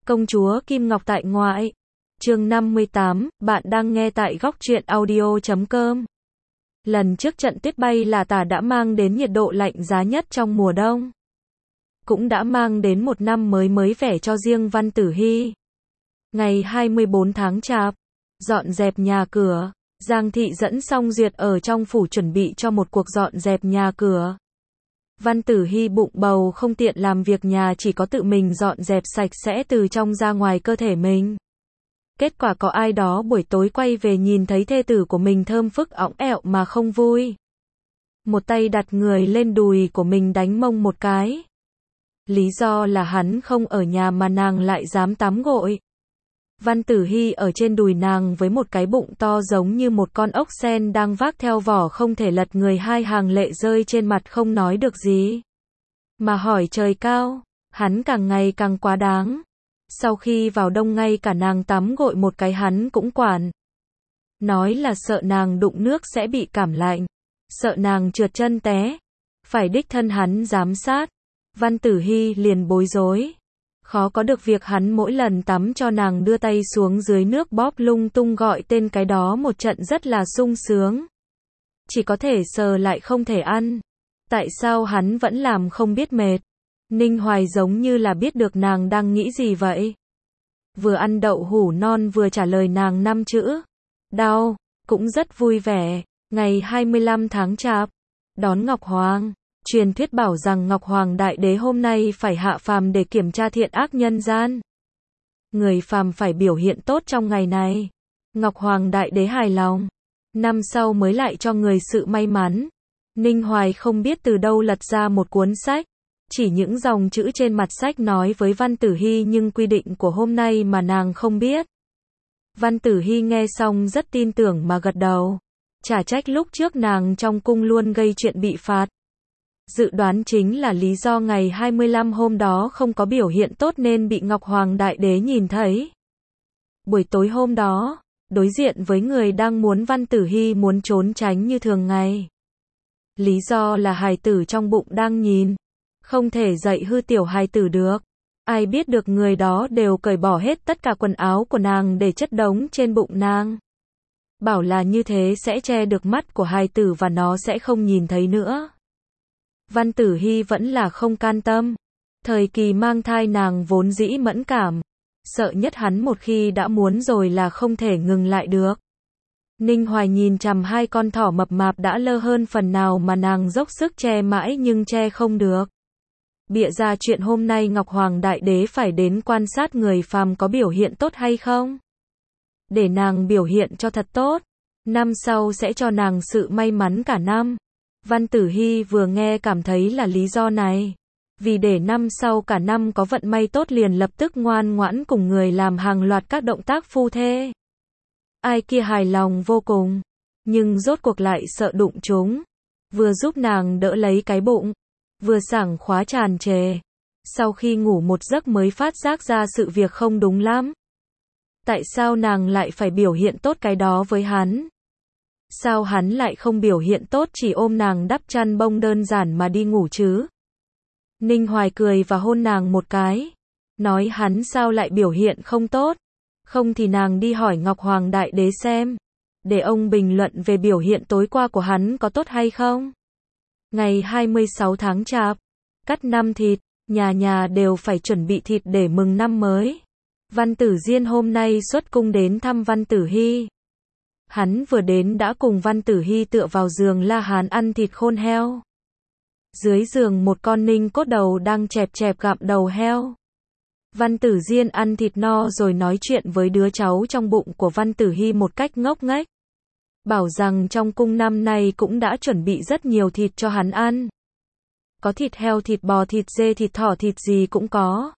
Công chúa Kim Ngọc tại ngoại. Chương 58, bạn đang nghe tại góc truyện audio.com. Lần trước trận tuyết bay là tả đã mang đến nhiệt độ lạnh giá nhất trong mùa đông. Cũng đã mang đến một năm mới vẻ cho riêng Văn Tử Hy. Ngày 24 tháng Chạp, dọn dẹp nhà cửa, Giang Thị dẫn Song Duyệt ở trong phủ chuẩn bị cho một cuộc dọn dẹp nhà cửa. Văn Tử Hy bụng bầu không tiện làm việc nhà, chỉ có tự mình dọn dẹp sạch sẽ từ trong ra ngoài cơ thể mình. Kết quả có ai đó buổi tối quay về nhìn thấy thê tử của mình thơm phức ỏng ẹo mà không vui. Một tay đặt người lên đùi của mình đánh mông một cái. Lý do là hắn không ở nhà mà nàng lại dám tắm gội. Văn Tử Hy ở trên đùi nàng với một cái bụng to giống như một con ốc sên đang vác theo vỏ không thể lật người, hai hàng lệ rơi trên mặt không nói được gì. Mà hỏi trời cao, hắn càng ngày càng quá đáng. Sau khi vào đông ngay cả nàng tắm gội một cái hắn cũng quản. Nói là sợ nàng đụng nước sẽ bị cảm lạnh. Sợ nàng trượt chân té. Phải đích thân hắn giám sát. Văn Tử Hy liền bối rối. Khó có được việc hắn mỗi lần tắm cho nàng đưa tay xuống dưới nước bóp lung tung gọi tên cái đó một trận rất là sung sướng. Chỉ có thể sờ lại không thể ăn. Tại sao hắn vẫn làm không biết mệt? Ninh Hoài giống như là biết được nàng đang nghĩ gì vậy. Vừa ăn đậu hủ non vừa trả lời nàng 5 chữ. Đau, cũng rất vui vẻ. Ngày 25 tháng Chạp, đón Ngọc Hoàng. Truyền thuyết bảo rằng Ngọc Hoàng Đại Đế hôm nay phải hạ phàm để kiểm tra thiện ác nhân gian. Người phàm phải biểu hiện tốt trong ngày này. Ngọc Hoàng Đại Đế hài lòng. Năm sau mới lại cho người sự may mắn. Ninh Hoài không biết từ đâu lật ra một cuốn sách. Chỉ những dòng chữ trên mặt sách nói với Văn Tử Hy nhưng quy định của hôm nay mà nàng không biết. Văn Tử Hy nghe xong rất tin tưởng mà gật đầu. Chả trách lúc trước nàng trong cung luôn gây chuyện bị phạt. Dự đoán chính là lý do ngày 25 hôm đó không có biểu hiện tốt nên bị Ngọc Hoàng Đại Đế nhìn thấy. Buổi tối hôm đó, đối diện với người đang muốn Văn Tử Hy muốn trốn tránh như thường ngày. Lý do là hài tử trong bụng đang nhìn. Không thể dạy hư tiểu hài tử được. Ai biết được người đó đều cởi bỏ hết tất cả quần áo của nàng để chất đống trên bụng nàng. Bảo là như thế sẽ che được mắt của hài tử và nó sẽ không nhìn thấy nữa. Văn Tử Hy vẫn là không can tâm. Thời kỳ mang thai nàng vốn dĩ mẫn cảm. Sợ nhất hắn một khi đã muốn rồi là không thể ngừng lại được. Ninh Hoài nhìn chằm hai con thỏ mập mạp đã lơ hơn phần nào mà nàng dốc sức che mãi nhưng che không được. Bịa ra chuyện hôm nay Ngọc Hoàng Đại Đế phải đến quan sát người phàm có biểu hiện tốt hay không. Để nàng biểu hiện cho thật tốt. Năm sau sẽ cho nàng sự may mắn cả năm. Văn Tử Hy vừa nghe cảm thấy là lý do này. Vì để năm sau cả năm có vận may tốt liền lập tức ngoan ngoãn cùng người làm hàng loạt các động tác phu thê. Ai kia hài lòng vô cùng. Nhưng rốt cuộc lại sợ đụng chúng. Vừa giúp nàng đỡ lấy cái bụng. Vừa sảng khoái tràn trề. Sau khi ngủ một giấc mới phát giác ra sự việc không đúng lắm. Tại sao nàng lại phải biểu hiện tốt cái đó với hắn? Sao hắn lại không biểu hiện tốt chỉ ôm nàng đắp chăn bông đơn giản mà đi ngủ chứ? Ninh Hoài cười và hôn nàng một cái. Nói hắn sao lại biểu hiện không tốt? Không thì nàng đi hỏi Ngọc Hoàng Đại Đế xem. Để ông bình luận về biểu hiện tối qua của hắn có tốt hay không? Ngày 26 tháng Chạp, cắt năm thịt, nhà nhà đều phải chuẩn bị thịt để mừng năm mới. Văn Tử Diên hôm nay xuất cung đến thăm Văn Tử Hy. Hắn vừa đến đã cùng Văn Tử Hy tựa vào giường la hán ăn thịt khôn heo. Dưới giường một con ninh cốt đầu đang chẹp gặm đầu heo. Văn Tử Diên ăn thịt no rồi nói chuyện với đứa cháu trong bụng của Văn Tử Hy một cách ngốc nghếch. Bảo rằng trong cung năm nay cũng đã chuẩn bị rất nhiều thịt cho hắn ăn. Có thịt heo, thịt bò, thịt dê, thịt thỏ, thịt gì cũng có.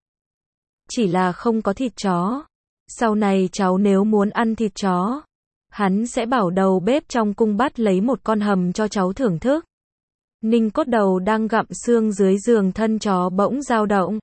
Chỉ là không có thịt chó. Sau này cháu nếu muốn ăn thịt chó, hắn sẽ bảo đầu bếp trong cung bắt lấy một con hầm cho cháu thưởng thức. Ninh cốt đầu đang gặm xương dưới giường thân chó bỗng dao động.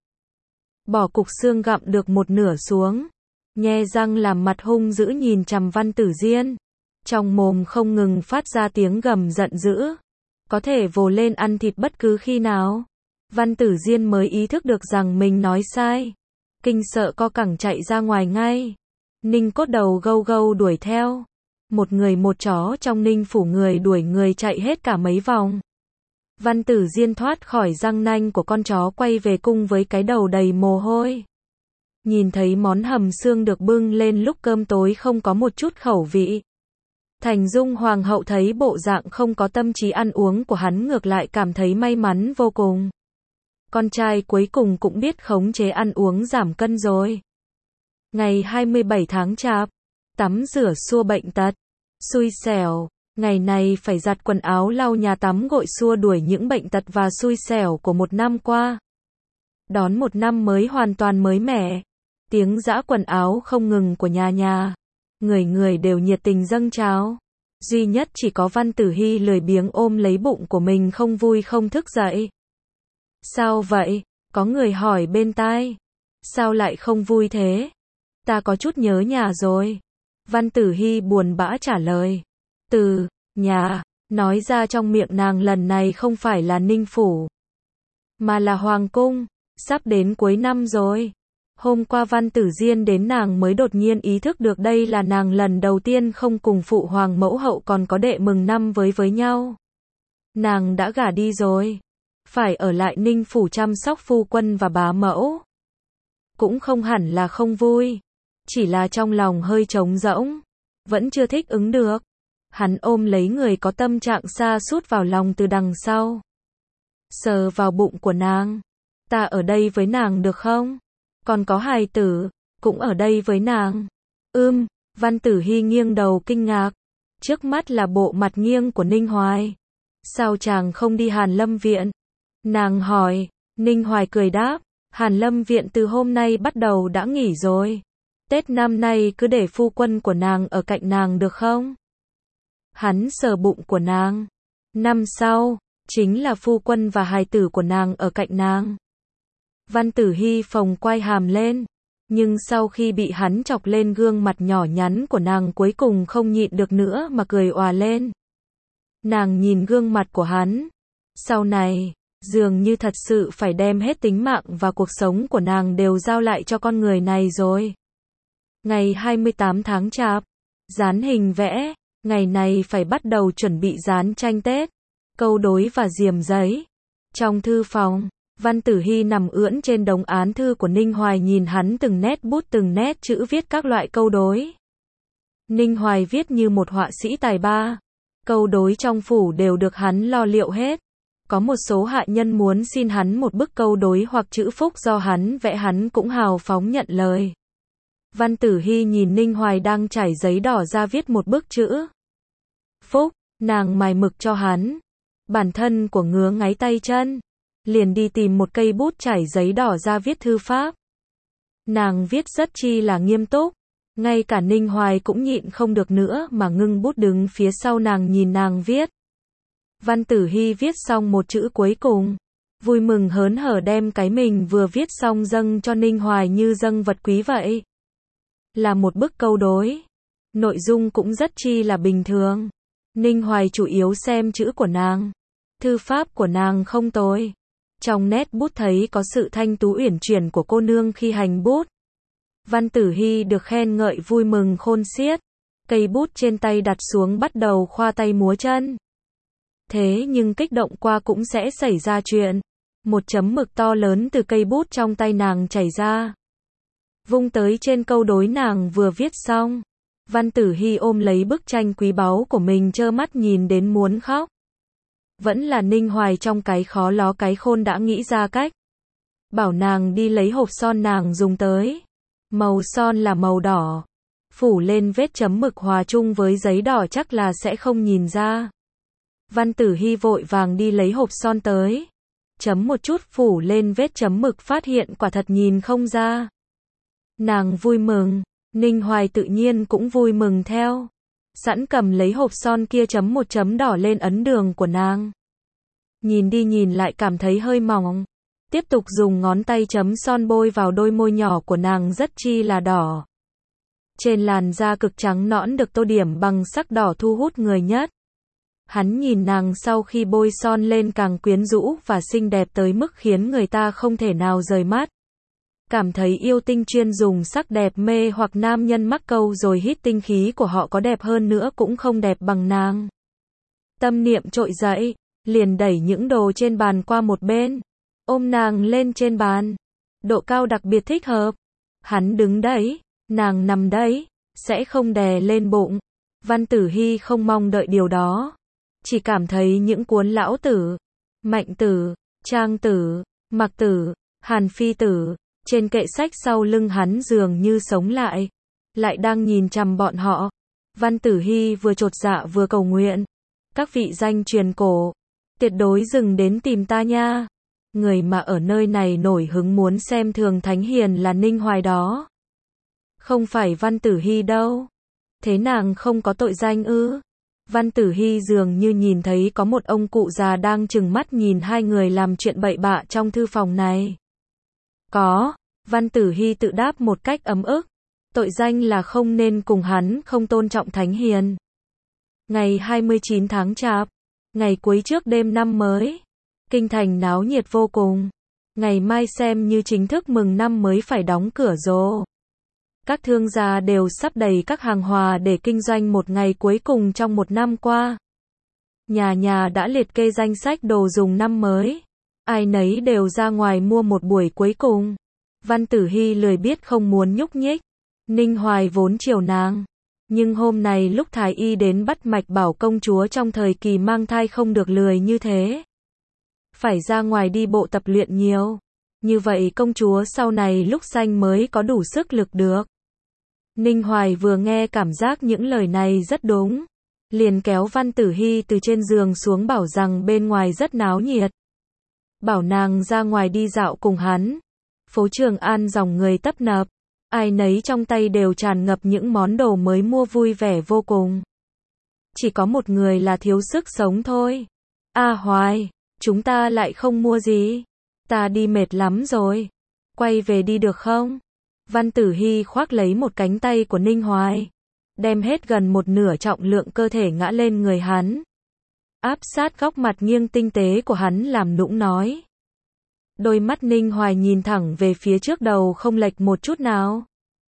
Bỏ cục xương gặm được một nửa xuống. Nhe răng làm mặt hung dữ nhìn chằm Văn Tử Diên. Trong mồm không ngừng phát ra tiếng gầm giận dữ. Có thể vồ lên ăn thịt bất cứ khi nào. Văn Tử Diên mới ý thức được rằng mình nói sai. kinh sợ co cẳng chạy ra ngoài ngay. Ninh Cốt đầu gâu gâu đuổi theo. Một người một chó trong Ninh phủ người đuổi người chạy hết cả mấy vòng. Văn Tử Diên thoát khỏi răng nanh của con chó quay về cung với cái đầu đầy mồ hôi. Nhìn thấy món hầm xương được bưng lên lúc cơm tối không có một chút khẩu vị. Thành Dung Hoàng hậu thấy bộ dạng không có tâm trí ăn uống của hắn ngược lại cảm thấy may mắn vô cùng. Con trai cuối cùng cũng biết khống chế ăn uống giảm cân rồi. Ngày 27 tháng Chạp, tắm rửa xua bệnh tật. Xui xẻo, ngày này phải giặt quần áo lau nhà tắm gội xua đuổi những bệnh tật và xui xẻo của một năm qua. Đón một năm mới hoàn toàn mới mẻ. Tiếng giã quần áo không ngừng của nhà nhà. Người người đều nhiệt tình dâng trào. Duy nhất chỉ có Văn Tử Hy lười biếng ôm lấy bụng của mình không vui không thức dậy. Sao vậy? Có người hỏi bên tai. Sao lại không vui thế? Ta có chút nhớ nhà rồi. Văn Tử Hy buồn bã trả lời. Từ, nhà, nói ra trong miệng nàng lần này không phải là Ninh phủ, mà là Hoàng cung, sắp đến cuối năm rồi. Hôm qua Văn Tử Diên đến nàng mới đột nhiên ý thức được đây là nàng lần đầu tiên không cùng phụ hoàng mẫu hậu còn có đệ mừng năm với nhau. Nàng đã gả đi rồi, phải ở lại Ninh phủ chăm sóc phu quân và bá mẫu. Cũng không hẳn là không vui, chỉ là trong lòng hơi trống rỗng, vẫn chưa thích ứng được. Hắn ôm lấy người có tâm trạng sa sút vào lòng từ đằng sau. Sờ vào bụng của nàng. Ta ở đây với nàng được không? Còn có hài tử, cũng ở đây với nàng. Văn Tử Hy nghiêng đầu kinh ngạc. Trước mắt là bộ mặt nghiêng của Ninh Hoài. Sao chàng không đi Hàn Lâm Viện? Nàng hỏi. Ninh Hoài cười đáp. Hàn Lâm Viện từ hôm nay bắt đầu đã nghỉ rồi. Tết năm nay cứ để phu quân của nàng ở cạnh nàng được không? Hắn sờ bụng của nàng. Năm sau, chính là phu quân và hài tử của nàng ở cạnh nàng. Văn Tử Hy phồng quai hàm lên. Nhưng sau khi bị hắn chọc lên gương mặt nhỏ nhắn của nàng cuối cùng không nhịn được nữa mà cười òa lên. Nàng nhìn gương mặt của hắn. Sau này, dường như thật sự phải đem hết tính mạng và cuộc sống của nàng đều giao lại cho con người này rồi. Ngày 28 tháng Chạp, dán hình vẽ. Ngày này phải bắt đầu chuẩn bị dán tranh Tết, câu đối và diềm giấy. Trong thư phòng, Văn Tử Hy nằm ưỡn trên đống án thư của Ninh Hoài nhìn hắn từng nét bút từng nét chữ viết các loại câu đối. Ninh Hoài viết như một họa sĩ tài ba. Câu đối trong phủ đều được hắn lo liệu hết. Có một số hạ nhân muốn xin hắn một bức câu đối hoặc chữ phúc do hắn vẽ hắn cũng hào phóng nhận lời. Văn Tử Hy nhìn Ninh Hoài đang trải giấy đỏ ra viết một bức chữ phúc, nàng mài mực cho hắn. Bản thân của ngứa ngáy tay chân, liền đi tìm một cây bút trải giấy đỏ ra viết thư pháp. Nàng viết rất chi là nghiêm túc, ngay cả Ninh Hoài cũng nhịn không được nữa mà ngưng bút đứng phía sau nàng nhìn nàng viết. Văn Tử Hy viết xong một chữ cuối cùng, vui mừng hớn hở đem cái mình vừa viết xong dâng cho Ninh Hoài như dâng vật quý vậy. Là một bức câu đối, nội dung cũng rất chi là bình thường. Ninh Hoài chủ yếu xem chữ của nàng. Thư pháp của nàng không tồi. Trong nét bút thấy có sự thanh tú uyển chuyển của cô nương khi hành bút. Văn Tử Hy được khen ngợi vui mừng khôn xiết. Cây bút trên tay đặt xuống bắt đầu khoa tay múa chân. Thế nhưng kích động qua cũng sẽ xảy ra chuyện. Một chấm mực to lớn từ cây bút trong tay nàng chảy ra. Vung tới trên câu đối nàng vừa viết xong. Văn Tử Hy ôm lấy bức tranh quý báu của mình trơ mắt nhìn đến muốn khóc. Vẫn là Ninh Hoài trong cái khó ló cái khôn đã nghĩ ra cách. Bảo nàng đi lấy hộp son nàng dùng tới. Màu son là màu đỏ. Phủ lên vết chấm mực hòa chung với giấy đỏ chắc là sẽ không nhìn ra. Văn Tử Hy vội vàng đi lấy hộp son tới. Chấm một chút phủ lên vết chấm mực phát hiện quả thật nhìn không ra. Nàng vui mừng. Ninh Hoài tự nhiên cũng vui mừng theo. Sẵn cầm lấy hộp son kia chấm một chấm đỏ lên ấn đường của nàng. Nhìn đi nhìn lại cảm thấy hơi mỏng. Tiếp tục dùng ngón tay chấm son bôi vào đôi môi nhỏ của nàng rất chi là đỏ. Trên làn da cực trắng nõn được tô điểm bằng sắc đỏ thu hút người nhất. Hắn nhìn nàng sau khi bôi son lên càng quyến rũ và xinh đẹp tới mức khiến người ta không thể nào rời mắt. cảm thấy yêu tinh chuyên dùng sắc đẹp mê hoặc nam nhân mắc câu rồi hít tinh khí của họ có đẹp hơn nữa cũng không đẹp bằng nàng. Tâm niệm trỗi dậy, liền đẩy những đồ trên bàn qua một bên, ôm nàng lên trên bàn. Độ cao đặc biệt thích hợp. Hắn đứng đấy, nàng nằm đấy, sẽ không đè lên bụng. Văn Tử Hy không mong đợi điều đó, chỉ cảm thấy những cuốn Lão Tử, Mạnh Tử, Trang Tử, Mặc Tử, Hàn Phi Tử trên kệ sách sau lưng hắn dường như sống lại đang nhìn chằm bọn họ. Văn Tử Hy vừa chột dạ vừa cầu nguyện, các vị danh truyền cổ, tuyệt đối đừng đến tìm ta nha. Người mà ở nơi này nổi hứng muốn xem thường Thánh Hiền là Ninh Hoài đó, không phải Văn Tử Hy đâu. Thế nàng không có tội danh ư? Văn Tử Hy dường như nhìn thấy có một ông cụ già đang trừng mắt nhìn hai người làm chuyện bậy bạ trong thư phòng này. Có, Văn Tử Hy tự đáp một cách ấm ức. Tội danh là không nên cùng hắn không tôn trọng Thánh Hiền. Ngày 29 tháng Chạp, ngày cuối trước đêm năm mới, kinh thành náo nhiệt vô cùng. Ngày mai xem như chính thức mừng năm mới phải đóng cửa rồi. Các thương gia đều sắp đầy các hàng hóa để kinh doanh một ngày cuối cùng trong một năm qua. Nhà nhà đã liệt kê danh sách đồ dùng năm mới. Ai nấy đều ra ngoài mua một buổi cuối cùng. Văn Tử Hy lười biết không muốn nhúc nhích. Ninh Hoài vốn chiều nàng. Nhưng hôm nay lúc Thái Y đến bắt mạch bảo công chúa trong thời kỳ mang thai không được lười như thế. Phải ra ngoài đi bộ tập luyện nhiều. Như vậy công chúa sau này lúc sanh mới có đủ sức lực được. Ninh Hoài vừa nghe cảm giác những lời này rất đúng. Liền kéo Văn Tử Hy từ trên giường xuống bảo rằng bên ngoài rất náo nhiệt. Bảo nàng ra ngoài đi dạo cùng hắn. Phố Trường An dòng người tấp nập. Ai nấy trong tay đều tràn ngập những món đồ mới mua vui vẻ vô cùng. Chỉ có một người là thiếu sức sống thôi. Hoài, chúng ta lại không mua gì. Ta đi mệt lắm rồi. Quay về đi được không? Văn Tử Hy khoác lấy một cánh tay của Ninh Hoài. Đem hết gần một nửa trọng lượng cơ thể ngã lên người hắn. Áp sát góc mặt nghiêng tinh tế của hắn làm nũng nói. Đôi mắt Ninh Hoài nhìn thẳng về phía trước đầu không lệch một chút nào.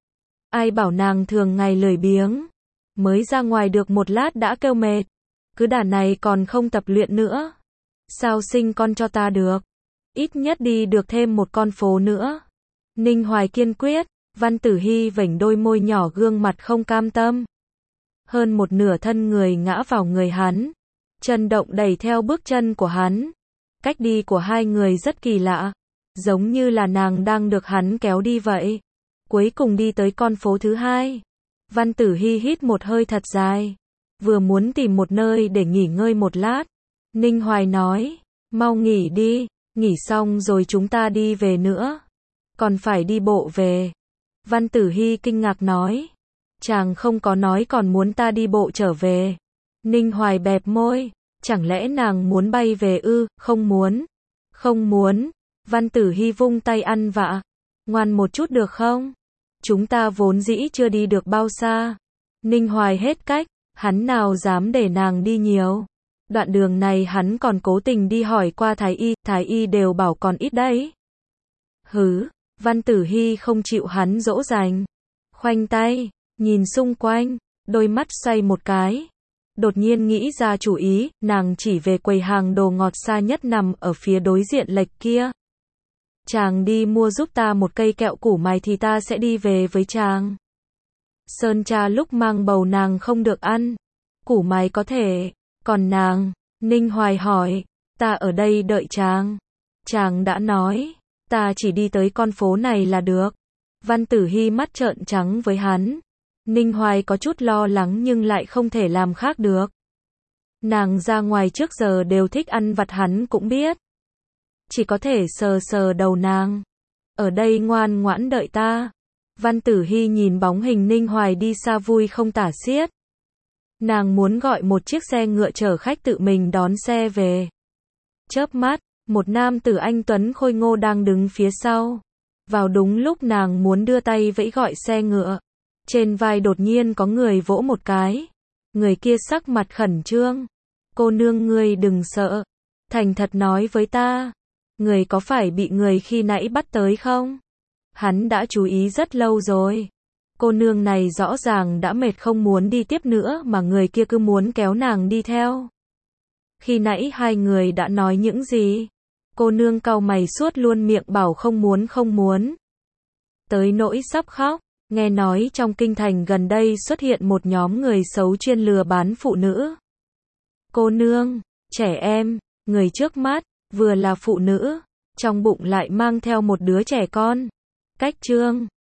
Ai bảo nàng thường ngày lười biếng. Mới ra ngoài được một lát đã kêu mệt. Cứ đà này còn không tập luyện nữa. Sao sinh con cho ta được? Ít nhất đi được thêm một con phố nữa. Ninh Hoài kiên quyết. Văn Tử Hy vểnh đôi môi nhỏ gương mặt không cam tâm. Hơn một nửa thân người ngã vào người hắn. Chân động đẩy theo bước chân của hắn. Cách đi của hai người rất kỳ lạ. Giống như là nàng đang được hắn kéo đi vậy. Cuối cùng đi tới con phố thứ hai. Văn Tử Hy hít một hơi thật dài. Vừa muốn tìm một nơi để nghỉ ngơi một lát. Ninh Hoài nói. Mau nghỉ đi. Nghỉ xong rồi chúng ta đi về nữa. Còn phải đi bộ về. Văn Tử Hy kinh ngạc nói. Chàng không có nói còn muốn ta đi bộ trở về. Ninh Hoài bẹp môi. Chẳng lẽ nàng muốn bay về ư? Không muốn. Không muốn. Văn Tử Hy vung tay ăn vạ. Ngoan một chút được không? Chúng ta vốn dĩ chưa đi được bao xa. Ninh Hoài hết cách. Hắn nào dám để nàng đi nhiều. Đoạn đường này hắn còn cố tình đi hỏi qua Thái Y đều bảo còn ít đấy. Hứ. Văn Tử Hy không chịu hắn dỗ dành. Khoanh tay, nhìn xung quanh, đôi mắt xoay một cái. Đột nhiên nghĩ ra chủ ý, nàng chỉ về quầy hàng đồ ngọt xa nhất nằm ở phía đối diện lệch kia. Chàng đi mua giúp ta một cây kẹo củ mài thì ta sẽ đi về với chàng. Sơn Trà lúc mang bầu nàng không được ăn. Củ mài có thể, còn nàng, Ninh Hoài hỏi, ta ở đây đợi chàng. Chàng đã nói. Ta chỉ đi tới con phố này là được. Văn Tử Hy mắt trợn trắng với hắn. Ninh Hoài có chút lo lắng nhưng lại không thể làm khác được. Nàng ra ngoài trước giờ đều thích ăn vặt hắn cũng biết. Chỉ có thể sờ sờ đầu nàng. Ở đây ngoan ngoãn đợi ta. Văn Tử Hy nhìn bóng hình Ninh Hoài đi xa vui không tả xiết. Nàng muốn gọi một chiếc xe ngựa chở khách tự mình đón xe về. Chớp mắt. Một nam tử anh tuấn khôi ngô đang đứng phía sau. Vào đúng lúc nàng muốn đưa tay vẫy gọi xe ngựa. Trên vai đột nhiên có người vỗ một cái. Người kia sắc mặt khẩn trương. Cô nương ngươi đừng sợ. Thành thật nói với ta. Người có phải bị người khi nãy bắt tới không? Hắn đã chú ý rất lâu rồi. Cô nương này rõ ràng đã mệt không muốn đi tiếp nữa mà người kia cứ muốn kéo nàng đi theo. Khi nãy hai người đã nói những gì? Cô nương cau mày suốt luôn miệng bảo không muốn. Tới nỗi sắp khóc. Nghe nói trong kinh thành gần đây xuất hiện một nhóm người xấu chuyên lừa bán phụ nữ. Cô nương, trẻ em, người trước mắt, vừa là phụ nữ, trong bụng lại mang theo một đứa trẻ con. Cách chương